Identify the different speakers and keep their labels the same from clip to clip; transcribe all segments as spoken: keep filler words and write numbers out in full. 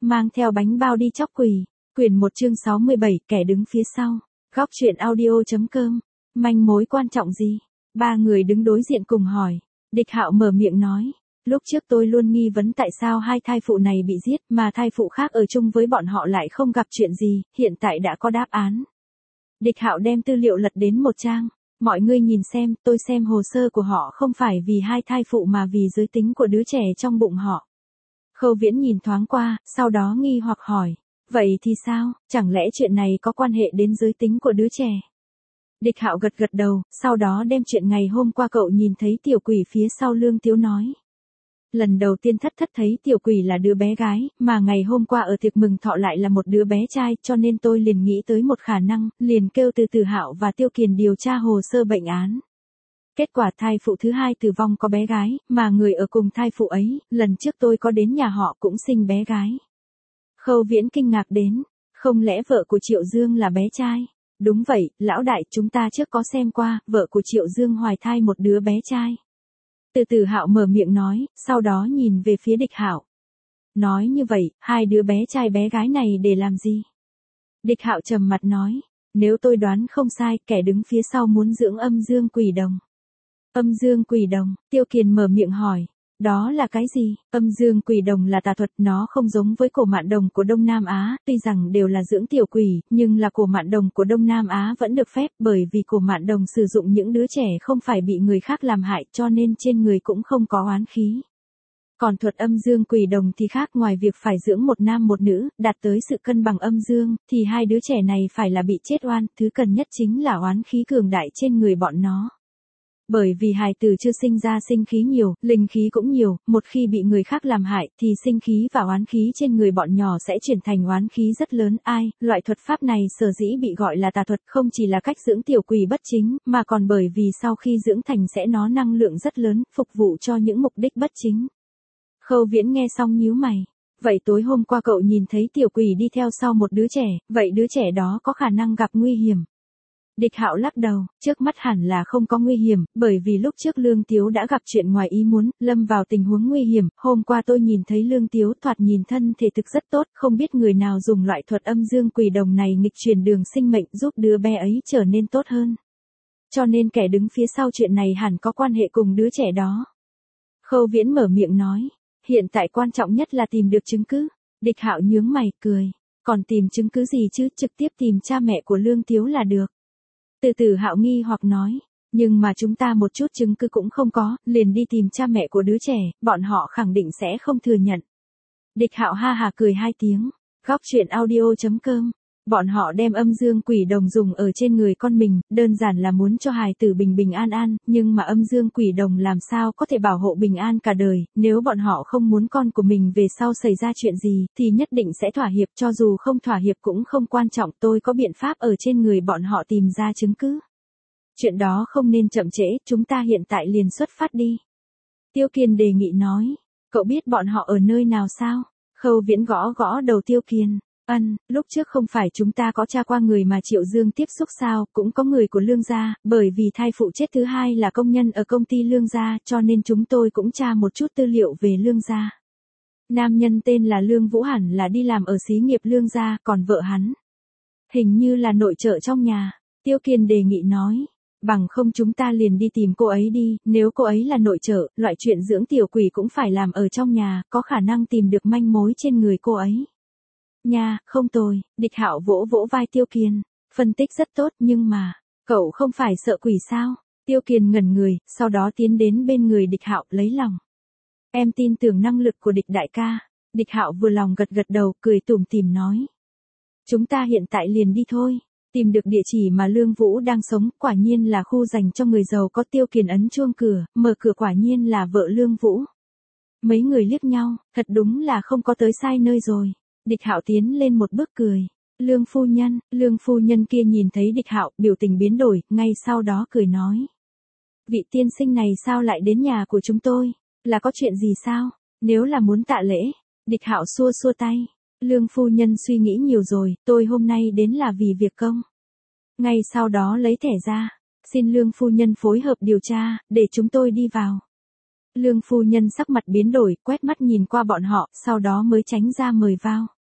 Speaker 1: mang theo bánh bao đi chóc quỷ. Quyển một chương sáu mươi bảy, kẻ đứng phía sau. Góc truyện audio.com. Manh mối quan trọng gì? Ba người đứng đối diện cùng hỏi. Địch Hạo mở miệng nói. Lúc trước tôi luôn nghi vấn tại sao hai thai phụ này bị giết mà thai phụ khác ở chung với bọn họ lại không gặp chuyện gì, hiện tại đã có đáp án. Địch Hạo đem tư liệu lật đến một trang. Mọi người nhìn xem, tôi xem hồ sơ của họ không phải vì hai thai phụ mà vì giới tính của đứa trẻ trong bụng họ. Khâu Viễn nhìn thoáng qua, sau đó nghi hoặc hỏi. Vậy thì sao, chẳng lẽ chuyện này có quan hệ đến giới tính của đứa trẻ? Địch Hạo gật gật đầu, sau đó đem chuyện ngày hôm qua cậu nhìn thấy tiểu quỷ phía sau Lương Tiếu nói. Lần đầu tiên thất thất thấy tiểu quỷ là đứa bé gái, mà ngày hôm qua ở tiệc mừng thọ lại là một đứa bé trai, cho nên tôi liền nghĩ tới một khả năng, liền kêu từ Từ Hạo và Tiêu Kiền điều tra hồ sơ bệnh án. Kết quả thai phụ thứ hai tử vong có bé gái, mà người ở cùng thai phụ ấy, lần trước tôi có đến nhà họ cũng sinh bé gái. Khâu Viễn kinh ngạc đến, không lẽ vợ của Triệu Dương là bé trai? Đúng vậy, lão đại, chúng ta trước có xem qua, vợ của Triệu Dương hoài thai một đứa bé trai. Từ Từ Hạo mở miệng nói, sau đó nhìn về phía Địch Hạo. Nói như vậy, hai đứa bé trai bé gái này để làm gì? Địch Hạo trầm mặt nói, nếu tôi đoán không sai, kẻ đứng phía sau muốn dưỡng âm dương quỷ đồng. Âm dương quỷ đồng, Tiêu Kiền mở miệng hỏi, đó là cái gì? Âm dương quỷ đồng là tà thuật, nó không giống với cổ mạn đồng của Đông Nam Á, tuy rằng đều là dưỡng tiểu quỷ, nhưng là cổ mạn đồng của Đông Nam Á vẫn được phép bởi vì cổ mạn đồng sử dụng những đứa trẻ không phải bị người khác làm hại cho nên trên người cũng không có oán khí. Còn thuật âm dương quỷ đồng thì khác, ngoài việc phải dưỡng một nam một nữ, đạt tới sự cân bằng âm dương, thì hai đứa trẻ này phải là bị chết oan, thứ cần nhất chính là oán khí cường đại trên người bọn nó. Bởi vì hài tử chưa sinh ra sinh khí nhiều, linh khí cũng nhiều, một khi bị người khác làm hại thì sinh khí và oán khí trên người bọn nhỏ sẽ chuyển thành oán khí rất lớn. Ai, loại thuật pháp này sở dĩ bị gọi là tà thuật không chỉ là cách dưỡng tiểu quỷ bất chính, mà còn bởi vì sau khi dưỡng thành sẽ nó năng lượng rất lớn, phục vụ cho những mục đích bất chính. Khâu Viễn nghe xong nhíu mày. Vậy tối hôm qua cậu nhìn thấy tiểu quỷ đi theo sau một đứa trẻ, vậy đứa trẻ đó có khả năng gặp nguy hiểm? Địch Hạo lắc đầu, trước mắt hẳn là không có nguy hiểm, bởi vì lúc trước Lương Tiếu đã gặp chuyện ngoài ý muốn, lâm vào tình huống nguy hiểm, hôm qua tôi nhìn thấy Lương Tiếu thoạt nhìn thân thể thực rất tốt, không biết người nào dùng loại thuật âm dương quỷ đồng này nghịch chuyển đường sinh mệnh giúp đứa bé ấy trở nên tốt hơn. Cho nên kẻ đứng phía sau chuyện này hẳn có quan hệ cùng đứa trẻ đó. Khâu Viễn mở miệng nói, hiện tại quan trọng nhất là tìm được chứng cứ. Địch Hạo nhướng mày, cười, còn tìm chứng cứ gì chứ, trực tiếp tìm cha mẹ của Lương Tiếu là được. Từ Từ Hạo nghi hoặc nói, nhưng mà chúng ta một chút chứng cứ cũng không có, liền đi tìm cha mẹ của đứa trẻ, bọn họ khẳng định sẽ không thừa nhận. Địch Hạo ha hà cười hai tiếng, góc truyện audio.com. Bọn họ đem âm dương quỷ đồng dùng ở trên người con mình, đơn giản là muốn cho hài tử bình bình an an, nhưng mà âm dương quỷ đồng làm sao có thể bảo hộ bình an cả đời, nếu bọn họ không muốn con của mình về sau xảy ra chuyện gì, thì nhất định sẽ thỏa hiệp, cho dù không thỏa hiệp cũng không quan trọng, tôi có biện pháp ở trên người bọn họ tìm ra chứng cứ. Chuyện đó không nên chậm trễ, chúng ta hiện tại liền xuất phát đi. Tiêu Kiền đề nghị nói, cậu biết bọn họ ở nơi nào sao? Khâu Viễn gõ gõ đầu Tiêu Kiền. Ân, lúc trước không phải chúng ta có tra qua người mà Triệu Dương tiếp xúc sao, cũng có người của Lương gia, bởi vì thai phụ chết thứ hai là công nhân ở công ty Lương gia, cho nên chúng tôi cũng tra một chút tư liệu về Lương gia. Nam nhân tên là Lương Vũ hẳn là đi làm ở xí nghiệp Lương gia, còn vợ hắn hình như là nội trợ trong nhà. Tiêu Kiền đề nghị nói, bằng không chúng ta liền đi tìm cô ấy đi, nếu cô ấy là nội trợ, loại chuyện dưỡng tiểu quỷ cũng phải làm ở trong nhà, có khả năng tìm được manh mối trên người cô ấy. Nha, không tồi. Địch Hạo vỗ vỗ vai Tiêu Kiền, phân tích rất tốt, nhưng mà, cậu không phải sợ quỷ sao? Tiêu Kiền ngẩn người, sau đó tiến đến bên người Địch Hạo, lấy lòng. Em tin tưởng năng lực của Địch đại ca. Địch Hạo vừa lòng gật gật đầu, cười tủm tỉm nói. Chúng ta hiện tại liền đi thôi. Tìm được địa chỉ mà Lương Vũ đang sống, quả nhiên là khu dành cho người giàu có. Tiêu Kiền ấn chuông cửa, mở cửa, quả nhiên là vợ Lương Vũ. Mấy người liếc nhau, thật đúng là không có tới sai nơi rồi. Địch Hạo tiến lên một bước cười. Lương phu nhân, Lương phu nhân kia nhìn thấy Địch Hạo, biểu tình biến đổi, ngay sau đó cười nói. Vị tiên sinh này sao lại đến nhà của chúng tôi? Là có chuyện gì sao? Nếu là muốn tạ lễ. Địch Hạo xua xua tay. Lương phu nhân suy nghĩ nhiều rồi, tôi hôm nay đến là vì việc công. Ngay sau đó lấy thẻ ra. Xin Lương phu nhân phối hợp điều tra, để chúng tôi đi vào. Lương phu nhân sắc mặt biến đổi, quét mắt nhìn qua bọn họ, sau đó mới tránh ra mời vào.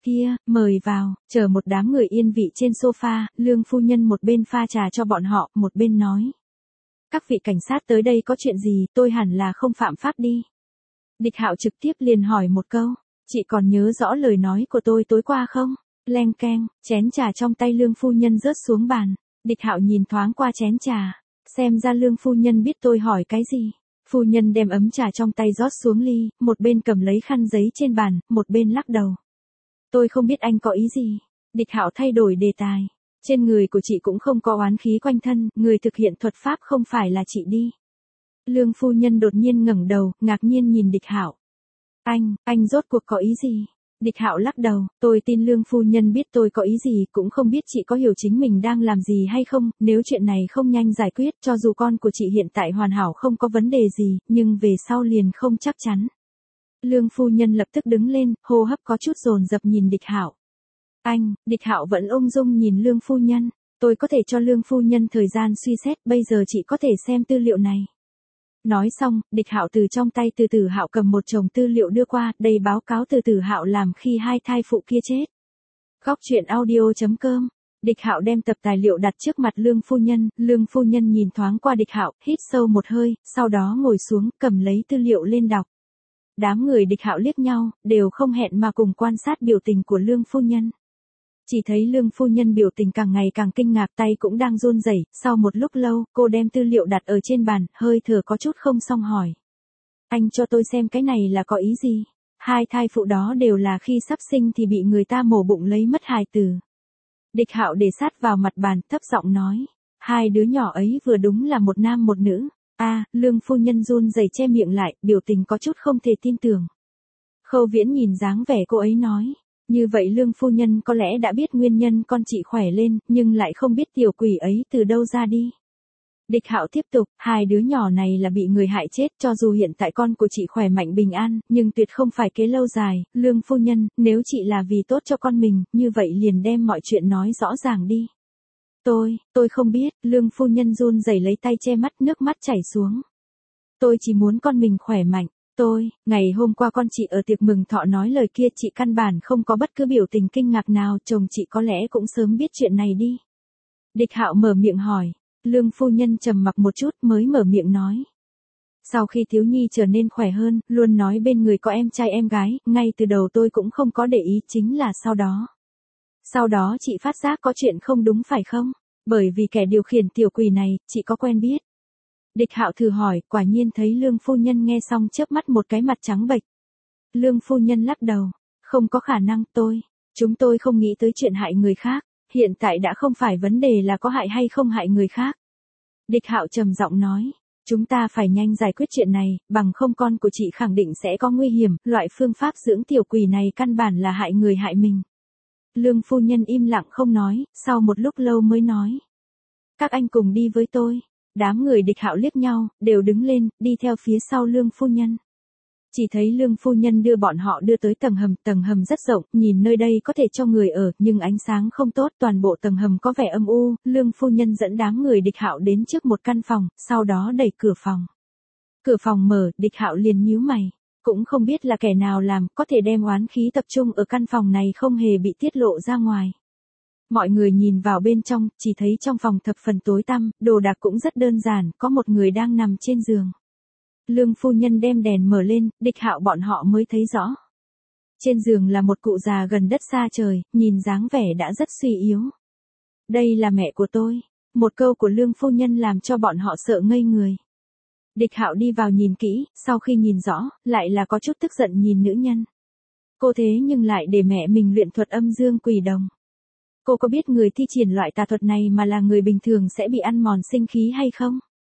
Speaker 1: Kia, mời vào, chờ một đám người yên vị trên sofa, Lương phu nhân một bên pha trà cho bọn họ, một bên nói. Các vị cảnh sát tới đây có chuyện gì, tôi hẳn là không phạm pháp đi. Địch Hạo trực tiếp liền hỏi một câu, chị còn nhớ rõ lời nói của tôi tối qua không? Leng keng, chén trà trong tay Lương phu nhân rớt xuống bàn. Địch Hạo nhìn thoáng qua chén trà, xem ra Lương phu nhân biết tôi hỏi cái gì. Phu nhân đem ấm trà trong tay rót xuống ly, một bên cầm lấy khăn giấy trên bàn, một bên lắc đầu. Tôi không biết anh có ý gì. Địch Hạo thay đổi đề tài. Trên người của chị cũng không có oán khí quanh thân, người thực hiện thuật pháp không phải là chị đi. Lương phu nhân đột nhiên ngẩng đầu, ngạc nhiên nhìn Địch Hạo. Anh, anh rốt cuộc có ý gì? Địch Hạo lắc đầu, tôi tin Lương phu nhân biết tôi có ý gì, cũng không biết chị có hiểu chính mình đang làm gì hay không, nếu chuyện này không nhanh giải quyết, cho dù con của chị hiện tại hoàn hảo không có vấn đề gì, nhưng về sau liền không chắc chắn. Lương phu nhân lập tức đứng lên, hô hấp có chút dồn dập nhìn Địch Hạo. Anh, Địch Hạo vẫn ung dung nhìn Lương phu nhân, tôi có thể cho Lương phu nhân thời gian suy xét, bây giờ chị có thể xem tư liệu này. Nói xong, Địch Hạo từ trong tay Từ Tử Hạo cầm một chồng tư liệu đưa qua, đây báo cáo Từ Tử Hạo làm khi hai thai phụ kia chết. Góc truyện audio chấm com. Địch Hạo đem tập tài liệu đặt trước mặt Lương phu nhân, Lương phu nhân nhìn thoáng qua Địch Hạo, hít sâu một hơi, sau đó ngồi xuống, cầm lấy tư liệu lên đọc. Đám người Địch Hạo liếc nhau, đều không hẹn mà cùng quan sát biểu tình của Lương phu nhân. Chỉ thấy Lương phu nhân biểu tình càng ngày càng kinh ngạc, tay cũng đang run rẩy. Sau một lúc lâu, cô đem tư liệu đặt ở trên bàn, hơi thở có chút không xong hỏi. Anh cho tôi xem cái này là có ý gì? Hai thai phụ đó đều là khi sắp sinh thì bị người ta mổ bụng lấy mất hài tử. Địch Hạo để sát vào mặt bàn, thấp giọng nói. Hai đứa nhỏ ấy vừa đúng là một nam một nữ. A, à, Lương phu nhân run rẩy che miệng lại, biểu tình có chút không thể tin tưởng. Khâu Viễn nhìn dáng vẻ cô ấy nói. Như vậy Lương phu nhân có lẽ đã biết nguyên nhân con chị khỏe lên, nhưng lại không biết tiểu quỷ ấy từ đâu ra đi. Địch Hạo tiếp tục, hai đứa nhỏ này là bị người hại chết, cho dù hiện tại con của chị khỏe mạnh bình an, nhưng tuyệt không phải kế lâu dài. Lương phu nhân, nếu chị là vì tốt cho con mình, như vậy liền đem mọi chuyện nói rõ ràng đi. Tôi, tôi không biết, Lương phu nhân run rẩy lấy tay che mắt, nước mắt chảy xuống. Tôi chỉ muốn con mình khỏe mạnh. Tôi, ngày hôm qua con chị ở tiệc mừng thọ nói lời kia, chị căn bản không có bất cứ biểu tình kinh ngạc nào, chồng chị có lẽ cũng sớm biết chuyện này đi. Địch Hạo mở miệng hỏi, Lương phu nhân trầm mặc một chút mới mở miệng nói. Sau khi Thiếu Nhi trở nên khỏe hơn, luôn nói bên người có em trai em gái, ngay từ đầu tôi cũng không có để ý, chính là sau đó. Sau đó chị phát giác có chuyện không đúng phải không? Bởi vì kẻ điều khiển tiểu quỷ này, chị có quen biết. Địch Hạo thử hỏi, quả nhiên thấy Lương phu nhân nghe xong chớp mắt một cái mặt trắng bệch. Lương phu nhân lắc đầu, không có khả năng, tôi, chúng tôi không nghĩ tới chuyện hại người khác, hiện tại đã không phải vấn đề là có hại hay không hại người khác. Địch Hạo trầm giọng nói, chúng ta phải nhanh giải quyết chuyện này, bằng không con của chị khẳng định sẽ có nguy hiểm, loại phương pháp dưỡng tiểu quỷ này căn bản là hại người hại mình. Lương phu nhân im lặng không nói, sau một lúc lâu mới nói. Các anh cùng đi với tôi. Đám người Địch Hạo liếc nhau, đều đứng lên, đi theo phía sau Lương phu nhân. Chỉ thấy Lương phu nhân đưa bọn họ đưa tới tầng hầm, tầng hầm rất rộng, nhìn nơi đây có thể cho người ở, nhưng ánh sáng không tốt, toàn bộ tầng hầm có vẻ âm u. Lương phu nhân dẫn đám người Địch Hạo đến trước một căn phòng, sau đó đẩy cửa phòng. Cửa phòng mở, Địch Hạo liền nhíu mày, cũng không biết là kẻ nào làm, có thể đem oán khí tập trung ở căn phòng này không hề bị tiết lộ ra ngoài. Mọi người nhìn vào bên trong, chỉ thấy trong phòng thập phần tối tăm, đồ đạc cũng rất đơn giản, có một người đang nằm trên giường. Lương phu nhân đem đèn mở lên, Địch Hạo bọn họ mới thấy rõ. Trên giường là một cụ già gần đất xa trời, nhìn dáng vẻ đã rất suy yếu. Đây là mẹ của tôi. Một câu của Lương phu nhân làm cho bọn họ sợ ngây người. Địch Hạo đi vào nhìn kỹ, sau khi nhìn rõ, lại là có chút tức giận nhìn nữ nhân. Cô thế nhưng lại để mẹ mình luyện thuật âm dương quỷ đồng. Cô có biết người thi triển loại tà thuật này mà là người bình thường sẽ bị ăn mòn sinh khí hay không?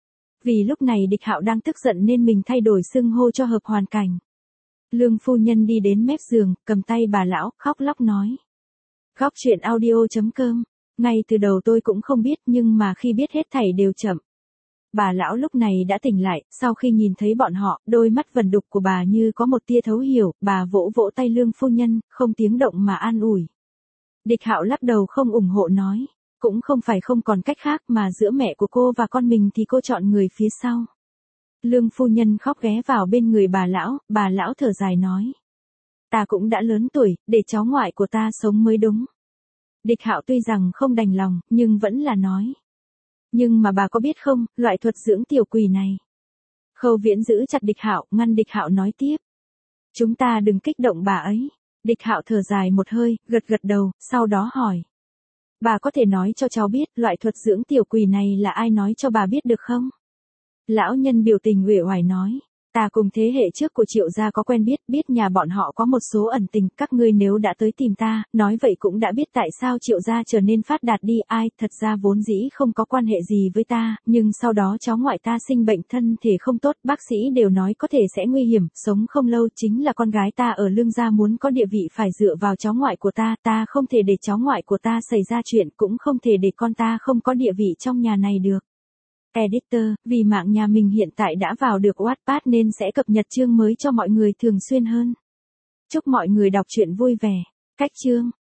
Speaker 1: Vì lúc này Địch Hạo đang tức giận nên mình thay đổi xưng hô cho hợp hoàn cảnh. Lương phu nhân đi đến mép giường, cầm tay bà lão, khóc lóc nói. Góc truyện audio chấm com, ngay từ đầu tôi cũng không biết nhưng mà khi biết hết thảy đều chậm. Bà lão lúc này đã tỉnh lại, sau khi nhìn thấy bọn họ, đôi mắt vẩn đục của bà như có một tia thấu hiểu, bà vỗ vỗ tay Lương phu nhân, không tiếng động mà an ủi. Địch Hạo lắc đầu không ủng hộ nói, cũng không phải không còn cách khác mà giữa mẹ của cô và con mình thì cô chọn người phía sau. Lương phu nhân khóc ghé vào bên người bà lão, bà lão thở dài nói. ta cũng đã lớn tuổi, để cháu ngoại của ta sống mới đúng. Địch Hạo tuy rằng không đành lòng, nhưng vẫn là nói. Nhưng mà bà có biết không, loại thuật dưỡng tiểu quỷ này. Khâu Viễn giữ chặt Địch Hạo, ngăn Địch Hạo nói tiếp. Chúng ta đừng kích động bà ấy. Địch Hạo thở dài một hơi, gật gật đầu, sau đó hỏi. Bà có thể nói cho cháu biết, loại thuật dưỡng tiểu quỷ này là ai nói cho bà biết được không? Lão nhân biểu tình uể oải nói. Ta cùng thế hệ trước của Triệu gia có quen biết, biết nhà bọn họ có một số ẩn tình, các ngươi nếu đã tới tìm ta, nói vậy cũng đã biết tại sao Triệu gia trở nên phát đạt đi, ai, thật ra vốn dĩ không có quan hệ gì với ta, nhưng sau đó cháu ngoại ta sinh bệnh thân thể không tốt, bác sĩ đều nói có thể sẽ nguy hiểm, sống không lâu, chính là con gái ta ở Lương gia muốn có địa vị phải dựa vào cháu ngoại của ta, ta không thể để cháu ngoại của ta xảy ra chuyện, cũng không thể để con ta không có địa vị trong nhà này được. Editor, vì mạng nhà mình hiện tại đã vào được Wattpad nên sẽ cập nhật chương mới cho mọi người thường xuyên hơn. Chúc mọi người đọc truyện vui vẻ. Cách chương